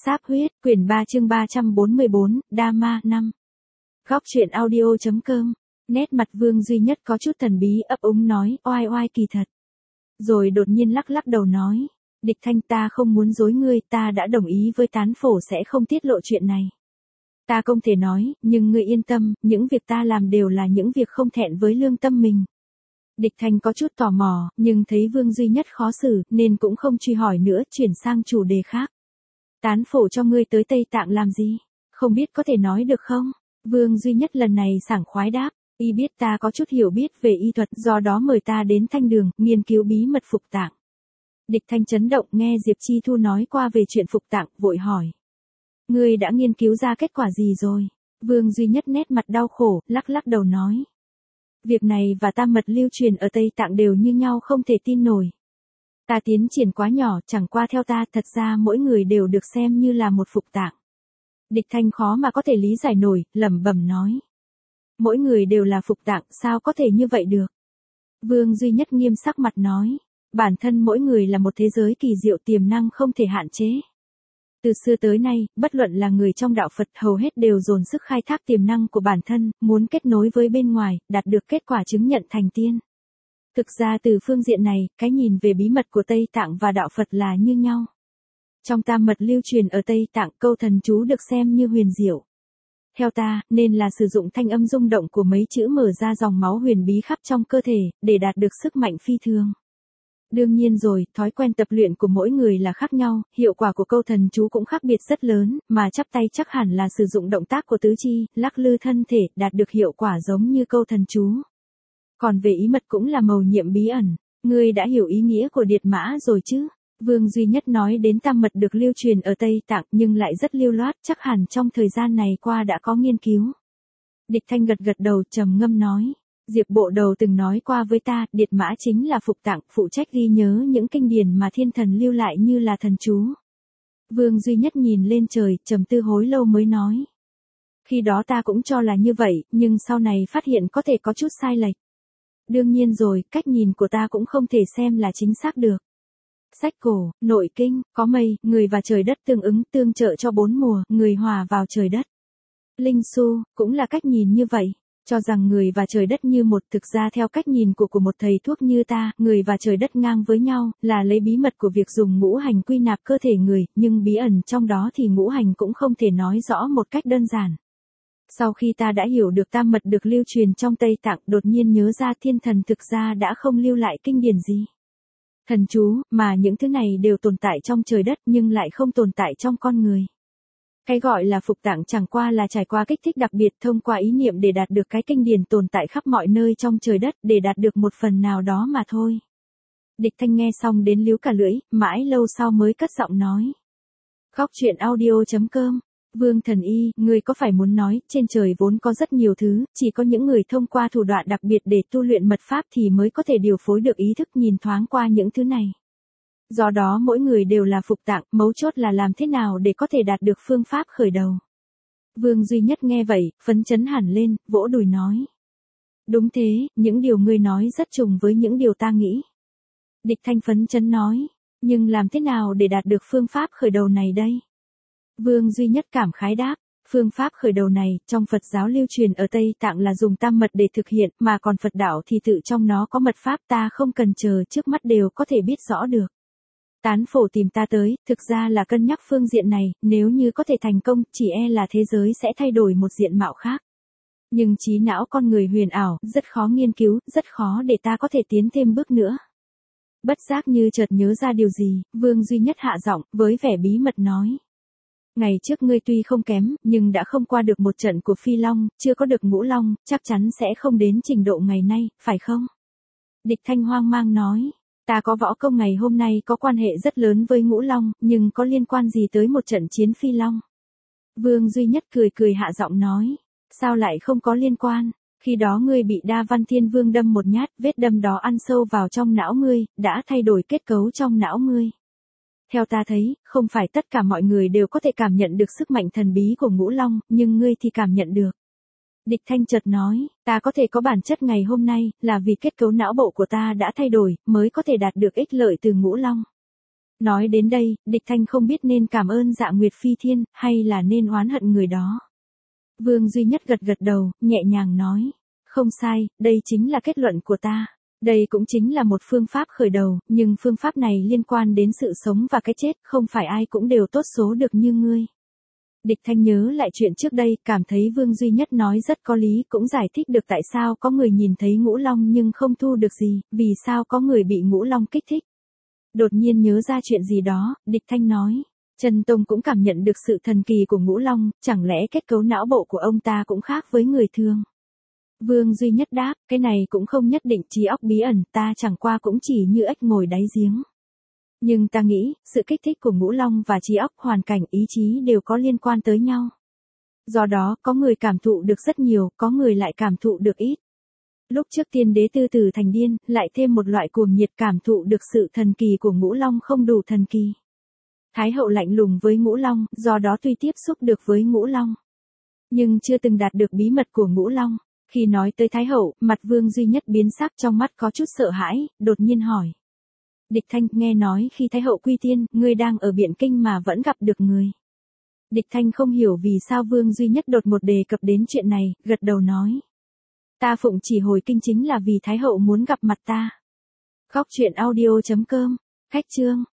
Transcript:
Sáp huyết, quyển 3 chương 344, Dharma 5. Góc truyện audio.com. Nét mặt Vương Duy Nhất có chút thần bí ấp úng nói, oai oai kỳ thật. Rồi đột nhiên lắc lắc đầu nói, Địch Thanh ta không muốn dối ngươi, ta đã đồng ý với tán phổ sẽ không tiết lộ chuyện này. Ta không thể nói, nhưng ngươi yên tâm, những việc ta làm đều là những việc không thẹn với lương tâm mình. Địch Thanh có chút tò mò, nhưng thấy Vương Duy Nhất khó xử, nên cũng không truy hỏi nữa, chuyển sang chủ đề khác. Tán phổ cho ngươi tới Tây Tạng làm gì? Không biết có thể nói được không? Vương Duy Nhất lần này sảng khoái đáp, y biết ta có chút hiểu biết về y thuật, do đó mời ta đến Thanh Đường, nghiên cứu bí mật phục tạng. Địch Thanh chấn động nghe Diệp Chi Thu nói qua về chuyện phục tạng, vội hỏi. Ngươi đã nghiên cứu ra kết quả gì rồi? Vương Duy Nhất nét mặt đau khổ, lắc lắc đầu nói. Việc này và tam mật lưu truyền ở Tây Tạng đều như nhau, không thể tin nổi. Ta tiến triển quá nhỏ, chẳng qua theo ta, thật ra mỗi người đều được xem như là một phục tạng. Địch Thanh khó mà có thể lý giải nổi, lẩm bẩm nói. Mỗi người đều là phục tạng, sao có thể như vậy được? Vương Duy Nhất nghiêm sắc mặt nói. Bản thân mỗi người là một thế giới kỳ diệu, tiềm năng không thể hạn chế. Từ xưa tới nay, bất luận là người trong đạo Phật hầu hết đều dồn sức khai thác tiềm năng của bản thân, muốn kết nối với bên ngoài, đạt được kết quả chứng nhận thành tiên. Thực ra từ phương diện này, cái nhìn về bí mật của Tây Tạng và đạo Phật là như nhau. Trong tam mật lưu truyền ở Tây Tạng, câu thần chú được xem như huyền diệu. Theo ta, nên là sử dụng thanh âm rung động của mấy chữ mở ra dòng máu huyền bí khắp trong cơ thể, để đạt được sức mạnh phi thường. Đương nhiên rồi, thói quen tập luyện của mỗi người là khác nhau, hiệu quả của câu thần chú cũng khác biệt rất lớn, mà chắp tay chắc hẳn là sử dụng động tác của tứ chi, lắc lư thân thể, đạt được hiệu quả giống như câu thần chú. Còn về ý mật cũng là mầu nhiệm bí ẩn, ngươi đã hiểu ý nghĩa của điệt mã rồi chứ? Vương Duy Nhất nói đến tam mật được lưu truyền ở Tây Tạng nhưng lại rất lưu loát, chắc hẳn trong thời gian này qua đã có nghiên cứu. Địch Thanh gật gật đầu, trầm ngâm nói. Diệp Bộ Đầu từng nói qua với ta, điệt mã chính là phục tạng, phụ trách ghi nhớ những kinh điển mà thiên thần lưu lại như là thần chú. Vương Duy Nhất nhìn lên trời, trầm tư hồi lâu mới nói. Khi đó ta cũng cho là như vậy, nhưng sau này phát hiện có thể có chút sai lệch. Đương nhiên rồi, cách nhìn của ta cũng không thể xem là chính xác được. Sách cổ, nội kinh, có mây, người và trời đất tương ứng, tương trợ cho bốn mùa, người hòa vào trời đất. Linh su, cũng là cách nhìn như vậy. Cho rằng người và trời đất như một, thực ra theo cách nhìn của một thầy thuốc như ta, người và trời đất ngang với nhau, là lấy bí mật của việc dùng ngũ hành quy nạp cơ thể người, nhưng bí ẩn trong đó thì ngũ hành cũng không thể nói rõ một cách đơn giản. Sau khi ta đã hiểu được tam mật được lưu truyền trong Tây Tạng, đột nhiên nhớ ra thiên thần thực ra đã không lưu lại kinh điển gì. Thần chú, mà những thứ này đều tồn tại trong trời đất nhưng lại không tồn tại trong con người. Cái gọi là phục tạng chẳng qua là trải qua kích thích đặc biệt thông qua ý niệm để đạt được cái kinh điển tồn tại khắp mọi nơi trong trời đất, để đạt được một phần nào đó mà thôi. Địch Thanh nghe xong đến líu cả lưỡi, mãi lâu sau mới cất giọng nói. Góc truyện audio.com. Vương Thần Y, ngươi có phải muốn nói, trên trời vốn có rất nhiều thứ, chỉ có những người thông qua thủ đoạn đặc biệt để tu luyện mật pháp thì mới có thể điều phối được ý thức nhìn thoáng qua những thứ này. Do đó mỗi người đều là phục tạng, mấu chốt là làm thế nào để có thể đạt được phương pháp khởi đầu. Vương Duy Nhất nghe vậy, phấn chấn hẳn lên, vỗ đùi nói. Đúng thế, những điều ngươi nói rất trùng với những điều ta nghĩ. Địch Thanh phấn chấn nói, nhưng làm thế nào để đạt được phương pháp khởi đầu này đây? Vương Duy Nhất cảm khái đáp, phương pháp khởi đầu này, trong Phật giáo lưu truyền ở Tây Tạng là dùng tam mật để thực hiện, mà còn Phật đạo thì tự trong nó có mật pháp, ta không cần chờ trước mắt đều có thể biết rõ được. Tán phổ tìm ta tới, thực ra là cân nhắc phương diện này, nếu như có thể thành công, chỉ e là thế giới sẽ thay đổi một diện mạo khác. Nhưng trí não con người huyền ảo, rất khó nghiên cứu, rất khó để ta có thể tiến thêm bước nữa. Bất giác như chợt nhớ ra điều gì, Vương Duy Nhất hạ giọng, với vẻ bí mật nói. Ngày trước ngươi tuy không kém, nhưng đã không qua được một trận của Phi Long, chưa có được Ngũ Long, chắc chắn sẽ không đến trình độ ngày nay, phải không? Địch Thanh hoang mang nói. Ta có võ công ngày hôm nay có quan hệ rất lớn với Ngũ Long, nhưng có liên quan gì tới một trận chiến Phi Long? Vương Duy Nhất cười cười hạ giọng nói. Sao lại không có liên quan? Khi đó ngươi bị Đa Văn Thiên Vương đâm một nhát, vết đâm đó ăn sâu vào trong não ngươi, đã thay đổi kết cấu trong não ngươi. Theo ta thấy, không phải tất cả mọi người đều có thể cảm nhận được sức mạnh thần bí của Ngũ Long, nhưng ngươi thì cảm nhận được. Địch Thanh chợt nói, ta có thể có bản chất ngày hôm nay, là vì kết cấu não bộ của ta đã thay đổi, mới có thể đạt được ích lợi từ Ngũ Long. Nói đến đây, Địch Thanh không biết nên cảm ơn Dạ Nguyệt Phi Thiên, hay là nên oán hận người đó. Vương Duy Nhất gật gật đầu, nhẹ nhàng nói. Không sai, đây chính là kết luận của ta. Đây cũng chính là một phương pháp khởi đầu, nhưng phương pháp này liên quan đến sự sống và cái chết, không phải ai cũng đều tốt số được như ngươi. Địch Thanh nhớ lại chuyện trước đây, cảm thấy Vương Duy Nhất nói rất có lý, cũng giải thích được tại sao có người nhìn thấy Ngũ Long nhưng không thu được gì, vì sao có người bị Ngũ Long kích thích. Đột nhiên nhớ ra chuyện gì đó, Địch Thanh nói. Trần Tông cũng cảm nhận được sự thần kỳ của Ngũ Long, chẳng lẽ kết cấu não bộ của ông ta cũng khác với người thường. Vương Duy Nhất đáp, cái này cũng không nhất định, trí óc bí ẩn, ta chẳng qua cũng chỉ như ếch ngồi đáy giếng. Nhưng ta nghĩ, sự kích thích của Ngũ Long và trí óc, hoàn cảnh, ý chí đều có liên quan tới nhau. Do đó, có người cảm thụ được rất nhiều, có người lại cảm thụ được ít. Lúc trước Tiên Đế Tư Tử thành điên, lại thêm một loại cuồng nhiệt cảm thụ được sự thần kỳ của Ngũ Long không đủ thần kỳ. Thái hậu lạnh lùng với Ngũ Long, do đó tuy tiếp xúc được với Ngũ Long, nhưng chưa từng đạt được bí mật của Ngũ Long. Khi nói tới Thái hậu, mặt Vương Duy Nhất biến sắc, trong mắt có chút sợ hãi, đột nhiên hỏi. Địch Thanh, nghe nói khi Thái hậu quy tiên, ngươi đang ở Biện Kinh mà vẫn gặp được người. Địch Thanh không hiểu vì sao Vương Duy Nhất đột một đề cập đến chuyện này, gật đầu nói. Ta phụng chỉ hồi kinh chính là vì Thái hậu muốn gặp mặt ta. Góc truyện audio.com, khách chương.